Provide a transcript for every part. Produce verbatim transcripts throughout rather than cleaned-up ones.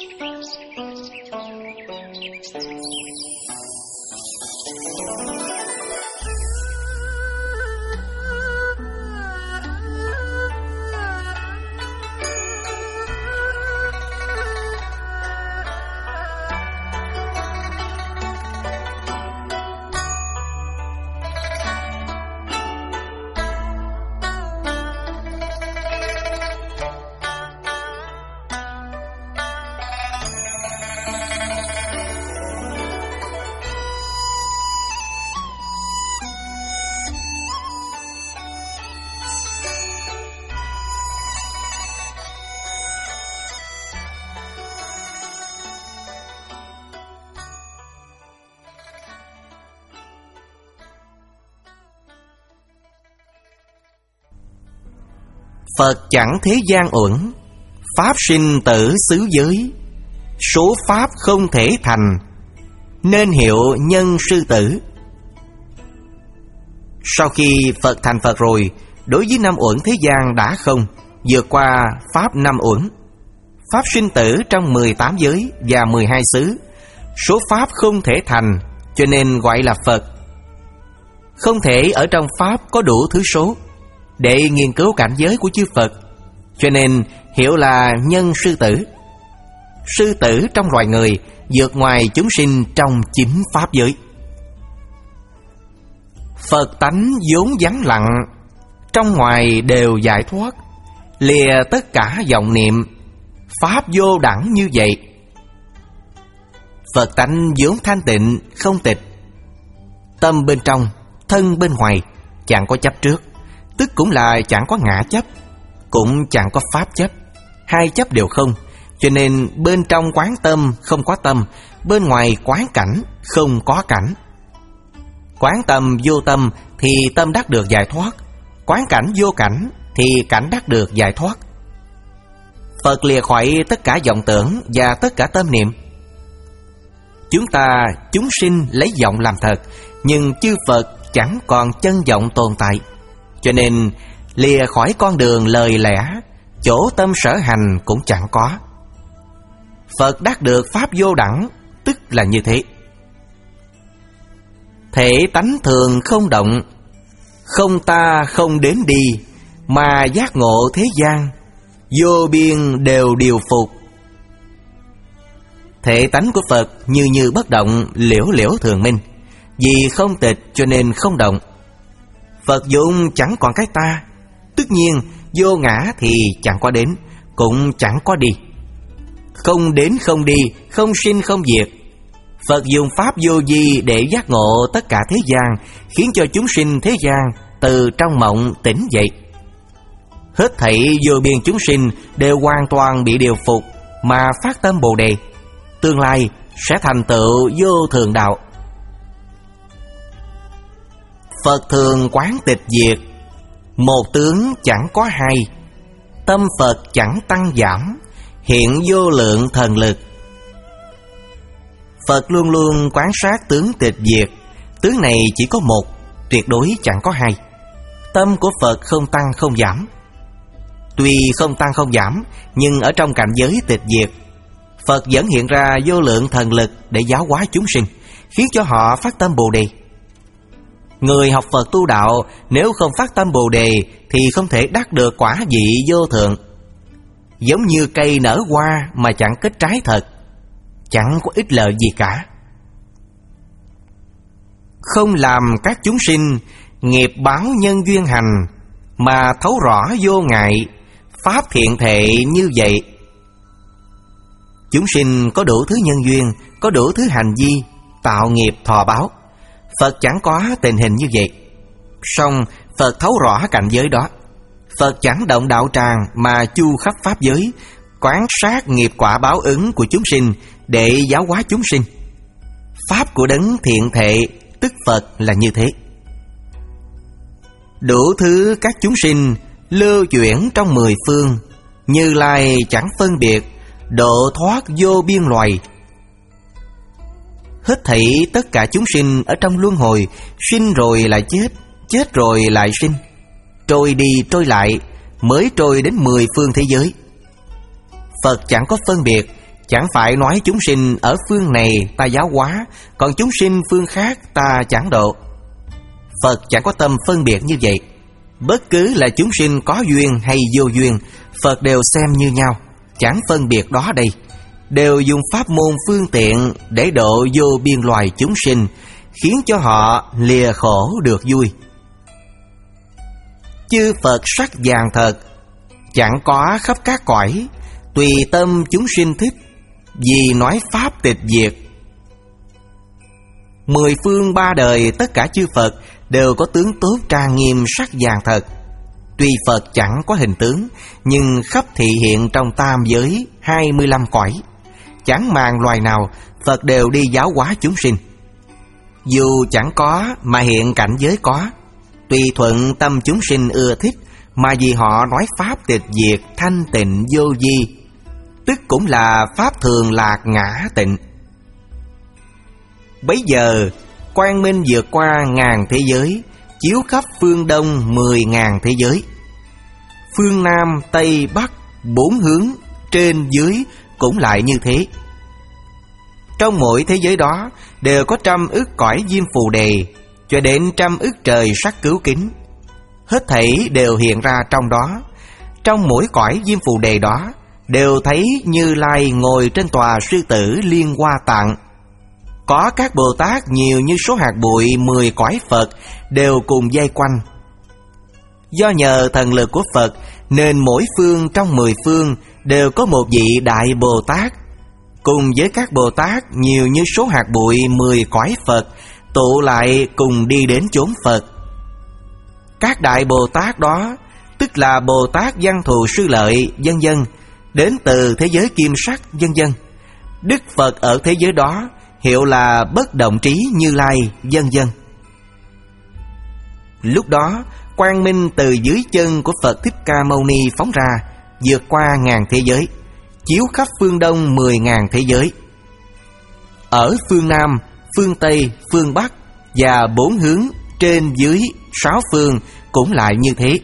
Phật chẳng thế gian uẩn, pháp sinh tử xứ giới. Số pháp không thể thành, nên hiệu nhân sư tử. Sau khi Phật thành Phật rồi, đối với năm uẩn thế gian đã không, vượt qua pháp năm uẩn. Pháp sinh tử trong mười tám giới và mười hai xứ. Số pháp không thể thành, cho nên gọi là Phật. Không thể ở trong pháp có đủ thứ số để nghiên cứu cảnh giới của chư Phật, cho nên hiệu là nhân sư tử. Sư tử trong loài người, vượt ngoài chúng sinh trong chính pháp giới. Phật tánh vốn vắng lặng, trong ngoài đều giải thoát. Lìa tất cả vọng niệm, pháp vô đẳng như vậy. Phật tánh vốn thanh tịnh, không tịch. Tâm bên trong, thân bên ngoài, chẳng có chấp trước. Tức cũng là chẳng có ngã chấp, cũng chẳng có pháp chấp. Hai chấp đều không, cho nên bên trong quán tâm không có tâm, bên ngoài quán cảnh không có cảnh. Quán tâm vô tâm thì tâm đắc được giải thoát, quán cảnh vô cảnh thì cảnh đắc được giải thoát. Phật lìa khỏi tất cả vọng tưởng và tất cả tâm niệm. Chúng ta chúng sinh lấy vọng làm thật, nhưng chư Phật chẳng còn chân vọng tồn tại, cho nên lìa khỏi con đường lời lẽ, chỗ tâm sở hành cũng chẳng có. Phật đắc được pháp vô đẳng, tức là như thế. Thể tánh thường không động, không ta không đến đi, mà giác ngộ thế gian, vô biên đều điều phục. Thể tánh của Phật như như bất động, liễu liễu thường minh. Vì không tịch cho nên không động. Phật dụng chẳng còn cái ta, tất nhiên vô ngã thì chẳng có đến, cũng chẳng có đi. Không đến không đi, không sinh không diệt. Phật dùng pháp vô vi để giác ngộ tất cả thế gian, khiến cho chúng sinh thế gian từ trong mộng tỉnh dậy. Hết thảy vô biên chúng sinh đều hoàn toàn bị điều phục mà phát tâm Bồ Đề, tương lai sẽ thành tựu vô thường đạo. Phật thường quán tịch diệt, một tướng chẳng có hai. Tâm Phật chẳng tăng giảm, hiện vô lượng thần lực. Phật luôn luôn quán sát tướng tịch diệt. Tướng này chỉ có một, tuyệt đối chẳng có hai. Tâm của Phật không tăng không giảm. Tuy không tăng không giảm, nhưng ở trong cảnh giới tịch diệt, Phật vẫn hiện ra vô lượng thần lực để giáo hóa chúng sinh, khiến cho họ phát tâm Bồ Đề. Người học Phật tu đạo nếu không phát tâm Bồ Đề thì không thể đắc được quả vị vô thượng. Giống như cây nở hoa mà chẳng kết trái thật, chẳng có ích lợi gì cả. Không làm các chúng sinh nghiệp báo nhân duyên hành, mà thấu rõ vô ngại, pháp thiện thệ như vậy. Chúng sinh có đủ thứ nhân duyên, có đủ thứ hành vi, tạo nghiệp thọ báo. Phật chẳng có tình hình như vậy. Song Phật thấu rõ cảnh giới đó. Phật chẳng động đạo tràng mà chu khắp pháp giới, quán sát nghiệp quả báo ứng của chúng sinh để giáo hóa chúng sinh. Pháp của đấng thiện thệ tức Phật là như thế. Đủ thứ các chúng sinh lưu chuyển trong mười phương, Như Lai chẳng phân biệt, độ thoát vô biên loài. Hết thảy tất cả chúng sinh ở trong luân hồi, sinh rồi lại chết, chết rồi lại sinh, trôi đi trôi lại, mới trôi đến mười phương thế giới. Phật chẳng có phân biệt, Chẳng phải nói chúng sinh ở phương này ta giáo hóa, còn chúng sinh phương khác ta chẳng độ. Phật chẳng có tâm phân biệt như vậy. Bất cứ là chúng sinh có duyên hay vô duyên, Phật đều xem như nhau, chẳng phân biệt đó đây. Đều dùng pháp môn phương tiện để độ vô biên loài chúng sinh, khiến cho họ lìa khổ được vui. Chư Phật sắc vàng thật, chẳng có khắp các cõi, tùy tâm chúng sinh thích, vì nói pháp tịch diệt. Mười phương ba đời tất cả chư Phật đều có tướng tốt trang nghiêm sắc vàng thật. Tuy Phật chẳng có hình tướng, nhưng khắp thị hiện trong tam giới hai mươi lăm cõi. Chẳng màng loài nào, Phật đều đi giáo hóa chúng sinh. Dù chẳng có mà hiện cảnh giới có, tùy thuận tâm chúng sinh ưa thích, mà vì họ nói pháp tịch diệt, thanh tịnh vô vi, tức cũng là pháp thường lạc ngã tịnh. Bấy giờ quang minh vượt qua ngàn thế giới, chiếu khắp phương đông mười ngàn thế giới. Phương Nam, Tây, Bắc, bốn hướng, trên, dưới cũng lại như thế. Trong mỗi thế giới đó đều có trăm ức cõi diêm phù đề, cho đến trăm ức trời sắc cứu kính. Hết thảy đều hiện ra trong đó. Trong mỗi cõi diêm phù đề đó đều thấy Như Lai ngồi trên tòa sư tử Liên Hoa Tạng. Có các Bồ Tát nhiều như số hạt bụi mười cõi Phật đều cùng vây quanh. Do nhờ thần lực của Phật nên mỗi phương trong mười phương đều có một vị Đại Bồ Tát, cùng với các Bồ Tát nhiều như số hạt bụi mười cõi Phật tụ lại cùng đi đến chốn Phật. Các Đại Bồ Tát đó tức là Bồ Tát Văn Thù Sư Lợi vân vân, đến từ thế giới kim sắc vân vân. Đức Phật ở thế giới đó hiệu là Bất Động Trí Như Lai vân vân. Lúc đó quang minh từ dưới chân của Phật Thích Ca Mâu Ni phóng ra, vượt qua ngàn thế giới, chiếu khắp phương đông mười ngàn thế giới. Ở phương Nam, phương Tây, phương Bắc và bốn hướng, trên dưới sáu phương cũng lại như thế.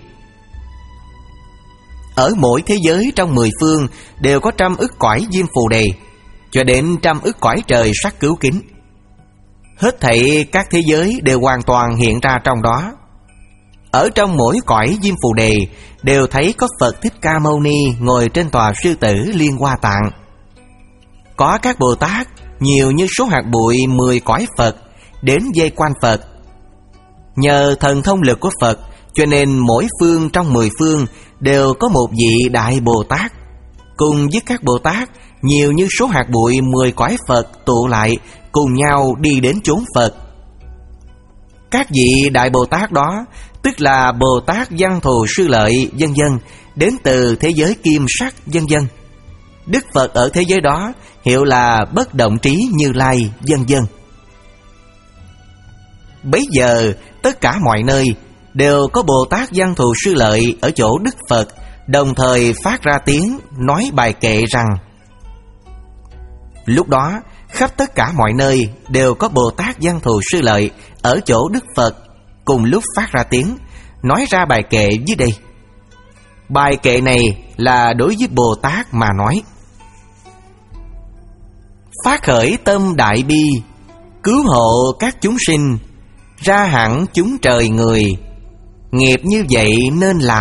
Ở mỗi thế giới trong mười phương đều có trăm ức cõi diêm phù đề, cho đến trăm ức cõi trời sắc cứu kính. Hết thảy các thế giới đều hoàn toàn hiện ra trong đó. Ở trong mỗi cõi diêm phù đề đều thấy có Phật Thích Ca Mâu Ni ngồi trên tòa sư tử Liên Hoa Tạng. Có các Bồ Tát nhiều như số hạt bụi mười cõi Phật đến vây quanh Phật. Nhờ thần thông lực của Phật cho nên mỗi phương trong mười phương đều có một vị Đại Bồ Tát, cùng với các Bồ Tát nhiều như số hạt bụi mười cõi Phật tụ lại cùng nhau đi đến chốn Phật. Các vị Đại Bồ Tát đó tức là Bồ Tát Văn Thù Sư Lợi vân vân, đến từ thế giới kim sắc vân vân. Đức Phật ở thế giới đó hiệu là Bất Động Trí Như Lai vân vân. Bấy giờ tất cả mọi nơi đều có Bồ Tát Văn Thù Sư Lợi ở chỗ Đức Phật, đồng thời phát ra tiếng nói bài kệ rằng: lúc đó khắp tất cả mọi nơi đều có Bồ Tát Văn Thù Sư Lợi ở chỗ Đức Phật, cùng lúc phát ra tiếng nói ra bài kệ dưới đây. Bài kệ này là đối với Bồ Tát mà nói: phát khởi tâm đại bi, cứu hộ các chúng sinh, ra hẳn chúng trời người, nghiệp như vậy nên làm.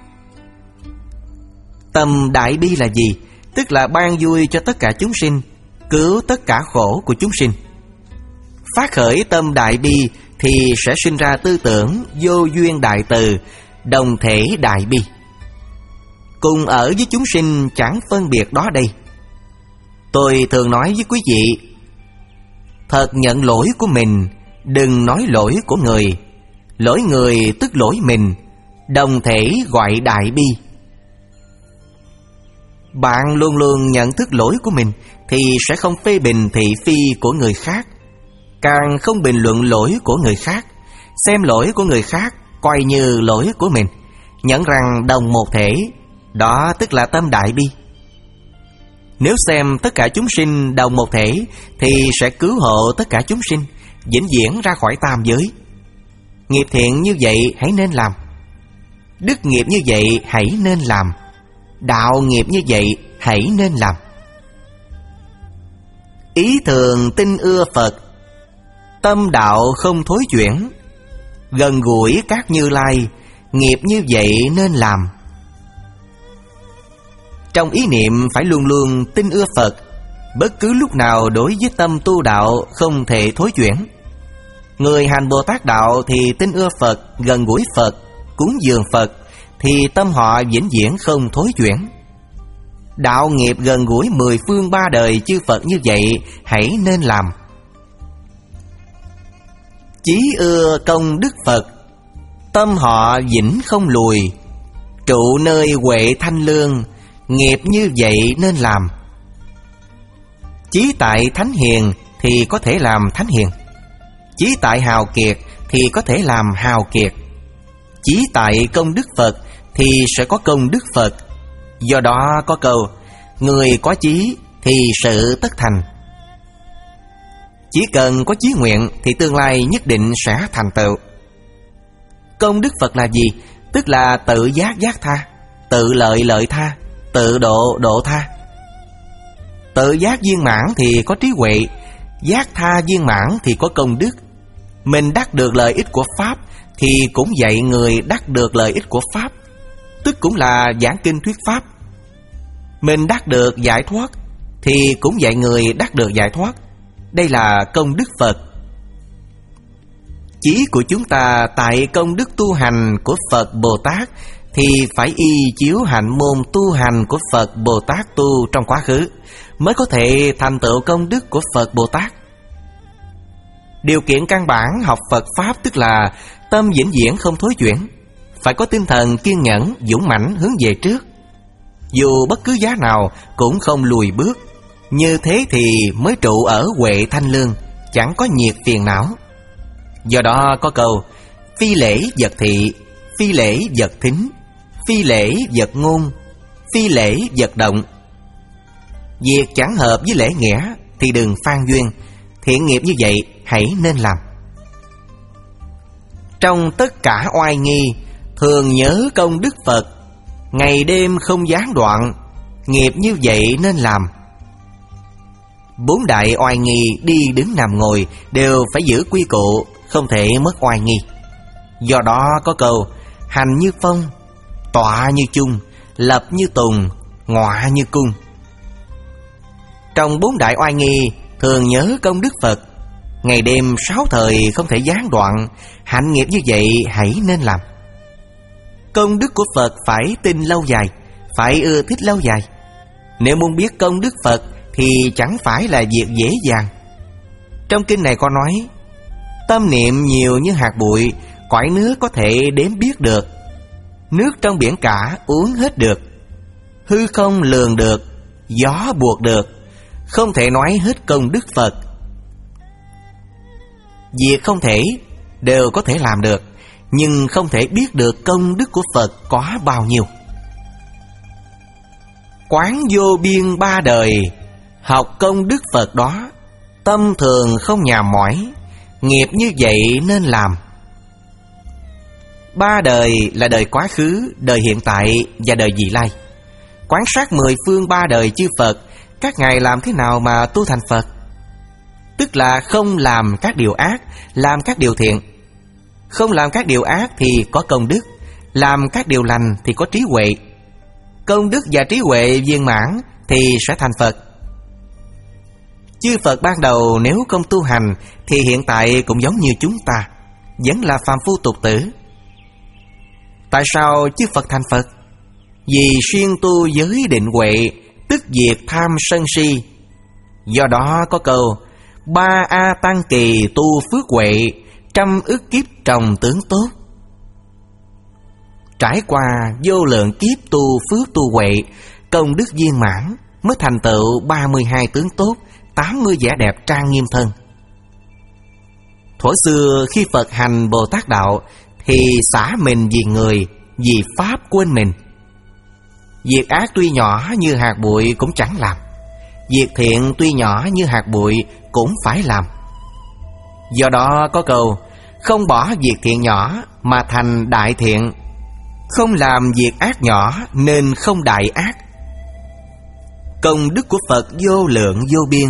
Tâm đại bi là gì? Tức là ban vui cho tất cả chúng sinh, cứu tất cả khổ của chúng sinh. Phát khởi tâm đại bi thì sẽ sinh ra tư tưởng vô duyên đại từ, đồng thể đại bi, cùng ở với chúng sinh chẳng phân biệt đó đây. Tôi thường nói với quý vị, thật nhận lỗi của mình, đừng nói lỗi của người. Lỗi người tức lỗi mình, đồng thể gọi đại bi. Bạn luôn luôn nhận thức lỗi của mình thì sẽ không phê bình thị phi của người khác, càng không bình luận lỗi của người khác. Xem lỗi của người khác coi như lỗi của mình, nhận rằng đồng một thể, đó tức là tâm đại bi. Nếu xem tất cả chúng sinh đồng một thể thì sẽ cứu hộ tất cả chúng sinh, vĩnh viễn ra khỏi tam giới. Nghiệp thiện như vậy hãy nên làm, đức nghiệp như vậy hãy nên làm, đạo nghiệp như vậy hãy nên làm. Ý thường tin ưa Phật, tâm đạo không thối chuyển. Gần gũi các Như Lai, nghiệp như vậy nên làm. Trong ý niệm phải luôn luôn tin ưa Phật, bất cứ lúc nào đối với tâm tu đạo không thể thối chuyển. Người hành Bồ Tát đạo thì tin ưa Phật, gần gũi Phật, cúng dường Phật, thì tâm họ vĩnh viễn không thối chuyển. Đạo nghiệp gần gũi mười phương ba đời chư Phật như vậy hãy nên làm. Chí ưa công đức Phật, tâm họ vĩnh không lùi. Trụ nơi huệ thanh lương, nghiệp như vậy nên làm. Chí tại thánh hiền thì có thể làm thánh hiền, chí tại hào kiệt thì có thể làm hào kiệt, chí tại công đức Phật thì sẽ có công đức Phật. Do đó có câu: người có chí thì sự tất thành. Chỉ cần có chí nguyện thì tương lai nhất định sẽ thành tựu. Công đức Phật là gì? Tức là tự giác giác tha, tự lợi lợi tha, tự độ độ tha. Tự giác viên mãn thì có trí huệ, giác tha viên mãn thì có công đức. Mình đắc được lợi ích của Pháp thì cũng dạy người đắc được lợi ích của Pháp, tức cũng là giảng kinh thuyết Pháp. Mình đắc được giải thoát thì cũng dạy người đắc được giải thoát. Đây là công đức Phật. Chí của chúng ta tại công đức tu hành của Phật Bồ Tát thì phải y chiếu hạnh môn tu hành của Phật Bồ Tát tu trong quá khứ, mới có thể thành tựu công đức của Phật Bồ Tát. Điều kiện căn bản học Phật Pháp tức là tâm vĩnh viễn không thối chuyển, phải có tinh thần kiên nhẫn, dũng mãnh hướng về trước, dù bất cứ giá nào cũng không lùi bước. Như thế thì mới trụ ở huệ thanh lương, chẳng có nhiệt phiền não. Do đó có câu: phi lễ vật thị, phi lễ vật thính, phi lễ vật ngôn, phi lễ vật động. Việc chẳng hợp với lễ nghĩa thì đừng phan duyên. Thiện nghiệp như vậy hãy nên làm. Trong tất cả oai nghi, thường nhớ công đức Phật, ngày đêm không gián đoạn. Nghiệp như vậy nên làm. Bốn đại oai nghi đi đứng nằm ngồi đều phải giữ quy củ, không thể mất oai nghi. Do đó có câu: hành như phong, tọa như chung, lập như tùng, ngọa như cung. Trong bốn đại oai nghi, thường nhớ công đức Phật, ngày đêm sáu thời không thể gián đoạn. Hạnh nghiệp như vậy hãy nên làm. Công đức của Phật phải tin lâu dài, phải ưa thích lâu dài. Nếu muốn biết công đức Phật thì chẳng phải là việc dễ dàng. Trong kinh này có nói: tâm niệm nhiều như hạt bụi, cõi nước có thể đếm biết được. Nước trong biển cả uống hết được, hư không lường được, gió buộc được, không thể nói hết công đức Phật. Việc không thể đều có thể làm được, nhưng không thể biết được công đức của Phật có bao nhiêu. Quán vô biên ba đời, học công đức Phật đó, tâm thường không nhàm mỏi. Nghiệp như vậy nên làm. Ba đời là đời quá khứ, đời hiện tại và đời vị lai. Quán sát mười phương ba đời chư Phật, các ngài làm thế nào mà tu thành Phật? Tức là không làm các điều ác, làm các điều thiện. Không làm các điều ác thì có công đức, làm các điều lành thì có trí huệ. Công đức và trí huệ viên mãn thì sẽ thành Phật. Chư Phật ban đầu nếu không tu hành thì hiện tại cũng giống như chúng ta, vẫn là phàm phu tục tử. Tại sao chư Phật thành Phật? Vì xuyên tu giới định huệ, tức diệt tham sân si. Do đó có câu: ba A tăng kỳ tu phước huệ, trăm ức kiếp trồng tướng tốt. Trải qua vô lượng kiếp tu phước tu huệ, công đức viên mãn, mới thành tựu ba mươi hai tướng tốt, tám mươi vẻ đẹp trang nghiêm thân. Thuở xưa khi Phật hành Bồ Tát đạo thì xả mình vì người, vì Pháp quên mình. Việc ác tuy nhỏ như hạt bụi cũng chẳng làm, việc thiện tuy nhỏ như hạt bụi cũng phải làm. Do đó có câu: không bỏ việc thiện nhỏ mà thành đại thiện, không làm việc ác nhỏ nên không đại ác. Công đức của Phật vô lượng vô biên,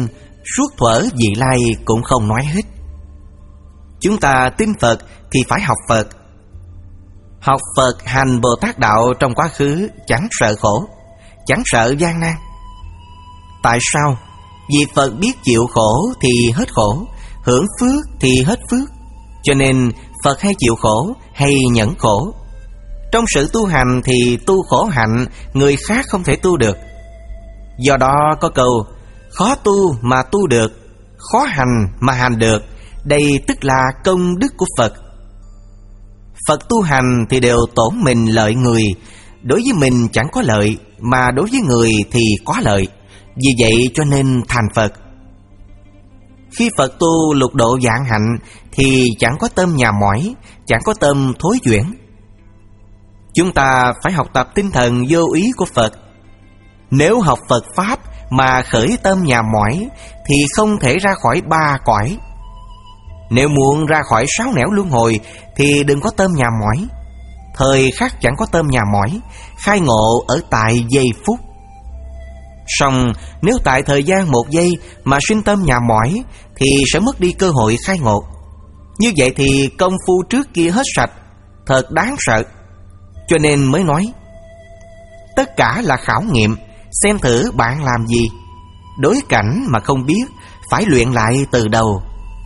suốt thuở vị lai cũng không nói hết. Chúng ta tin Phật thì phải học Phật. Học Phật hành Bồ Tát đạo trong quá khứ chẳng sợ khổ, chẳng sợ gian nan. Tại sao? Vì Phật biết chịu khổ thì hết khổ, hưởng phước thì hết phước. Cho nên Phật hay chịu khổ hay nhẫn khổ. Trong sự tu hành thì tu khổ hạnh người khác không thể tu được. Do đó có câu khó tu mà tu được, khó hành mà hành được. Đây tức là công đức của Phật. Phật tu hành thì đều tổn mình lợi người. Đối với mình chẳng có lợi, mà đối với người thì có lợi. Vì vậy cho nên thành Phật. Khi Phật tu lục độ vạn hạnh thì chẳng có tâm nhà mỏi, chẳng có tâm thối chuyển. Chúng ta phải học tập tinh thần vô ý của Phật. Nếu học Phật Pháp mà khởi tâm nhà mỏi thì không thể ra khỏi ba cõi. Nếu muốn ra khỏi sáu nẻo luân hồi thì đừng có tâm nhà mỏi. Thời khắc chẳng có tâm nhà mỏi, khai ngộ ở tại giây phút. Song nếu tại thời gian một giây mà sinh tâm nhà mỏi thì sẽ mất đi cơ hội khai ngộ. Như vậy thì công phu trước kia hết sạch, thật đáng sợ. Cho nên mới nói tất cả là khảo nghiệm, xem thử bạn làm gì. Đối cảnh mà không biết, phải luyện lại từ đầu.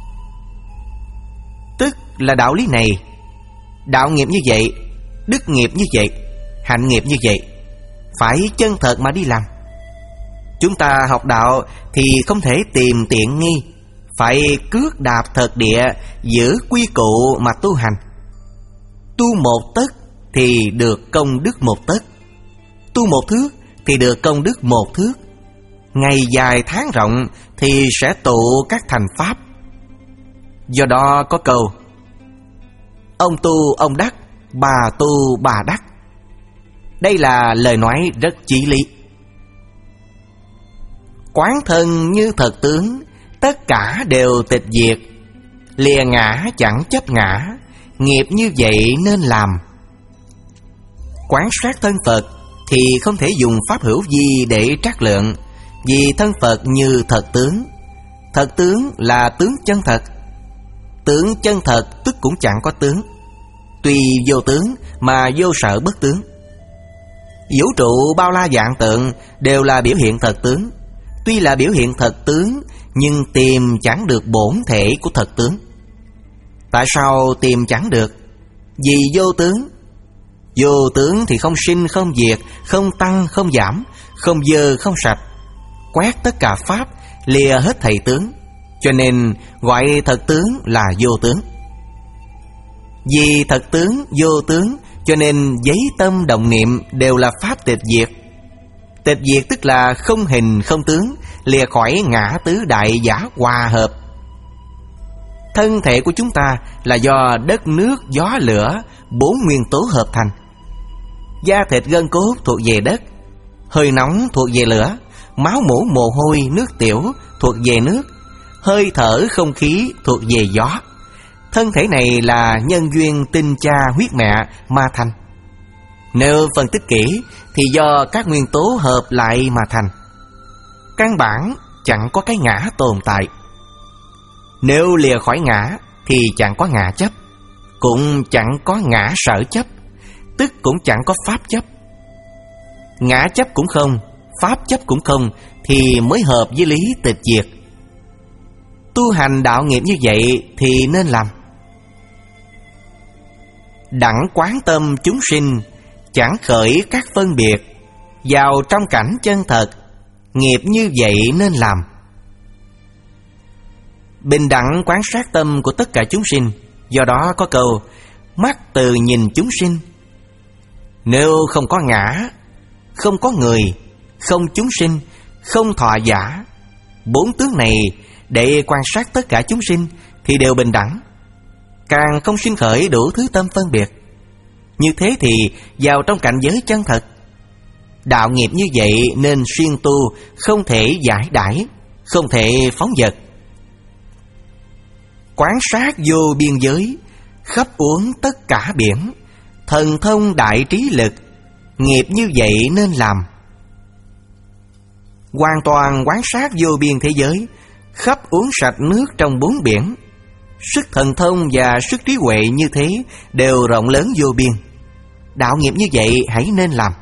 Tức là đạo lý này. Đạo nghiệp như vậy, đức nghiệp như vậy, hạnh nghiệp như vậy, phải chân thật mà đi làm. Chúng ta học đạo thì không thể tìm tiện nghi, phải cước đạp thật địa, giữ quy củ mà tu hành. Tu một tấc thì được công đức một tấc, tu một thước thì được công đức một thước. Ngày dài tháng rộng thì sẽ tụ các thành pháp. Do đó có câu ông tu ông đắc, bà tu bà đắc. Đây là lời nói rất chí lý. Quán thân như thật tướng, tất cả đều tịch diệt. Lìa ngã chẳng chấp ngã, nghiệp như vậy nên làm. Quán sát thân Phật thì không thể dùng pháp hữu vi để trắc lượng, vì thân Phật như thật tướng. Thật tướng là tướng chân thật. Tướng chân thật tức cũng chẳng có tướng. Tuy vô tướng mà vô sở bất tướng. Vũ trụ bao la vạn tượng đều là biểu hiện thật tướng. Tuy là biểu hiện thật tướng, nhưng tìm chẳng được bổn thể của thật tướng. Tại sao tìm chẳng được? Vì vô tướng. Vô tướng thì không sinh không diệt, không tăng không giảm, không dơ không sạch. Quét tất cả pháp, lìa hết thầy tướng. Cho nên gọi thật tướng là vô tướng. Vì thật tướng, vô tướng, cho nên giấy tâm động niệm đều là pháp tịch diệt. Tịch diệt tức là không hình không tướng, lìa khỏi ngã tứ đại giả hòa hợp. Thân thể của chúng ta là do đất, nước, gió, lửa, bốn nguyên tố hợp thành. Da thịt gân cốt thuộc về đất, hơi nóng thuộc về lửa, máu mủ mồ hôi nước tiểu thuộc về nước, hơi thở không khí thuộc về gió. Thân thể này là nhân duyên tinh cha huyết mẹ mà thành. Nếu phân tích kỹ thì do các nguyên tố hợp lại mà thành. Căn bản chẳng có cái ngã tồn tại. Nếu lìa khỏi ngã thì chẳng có ngã chấp, cũng chẳng có ngã sở chấp, tức cũng chẳng có pháp chấp. Ngã chấp cũng không, pháp chấp cũng không, thì mới hợp với lý tịch diệt. Tu hành đạo nghiệp như vậy thì nên làm. Đặng quán tâm chúng sinh, chẳng khởi các phân biệt, vào trong cảnh chân thật, nghiệp như vậy nên làm. Bình đẳng quán sát tâm của tất cả chúng sinh. Do đó có câu mắt từ nhìn chúng sinh. Nếu không có ngã, không có người, không chúng sinh, không thọ giả, bốn tướng này để quan sát tất cả chúng sinh thì đều bình đẳng, càng không sinh khởi đủ thứ tâm phân biệt. Như thế thì vào trong cảnh giới chân thật. Đạo nghiệp như vậy nên xuyên tu, không thể giải đãi, không thể phóng dật. Quán sát vô biên giới, khắp uốn tất cả biển, thần thông đại trí lực, nghiệp như vậy nên làm. Hoàn toàn quán sát vô biên thế giới, khắp uống sạch nước trong bốn biển. Sức thần thông và sức trí huệ như thế đều rộng lớn vô biên. Đạo nghiệp như vậy hãy nên làm.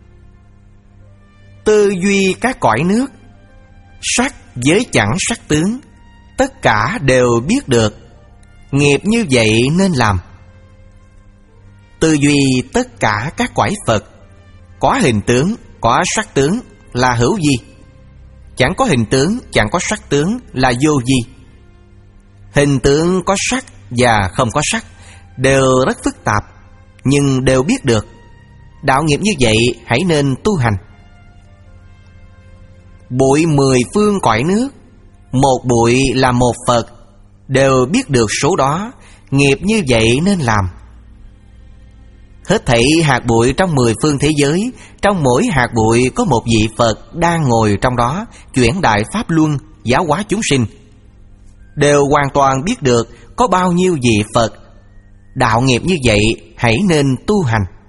Tư duy các cõi nước, sắc với chẳng sắc tướng, tất cả đều biết được. Nghiệp như vậy nên làm. Tư duy tất cả các cõi Phật, có hình tướng, có sắc tướng là hữu vi. Chẳng có hình tướng, chẳng có sắc tướng là vô vi. Hình tướng có sắc và không có sắc đều rất phức tạp, nhưng đều biết được. Đạo nghiệp như vậy hãy nên tu hành. Bụi mười phương cõi nước, một bụi là một Phật, đều biết được số đó. Nghiệp như vậy nên làm. Hết thảy hạt bụi trong mười phương thế giới, trong mỗi hạt bụi có một vị Phật đang ngồi trong đó, chuyển đại pháp luân, giáo hóa chúng sinh. Đều hoàn toàn biết được có bao nhiêu vị Phật. Đạo nghiệp như vậy hãy nên tu hành.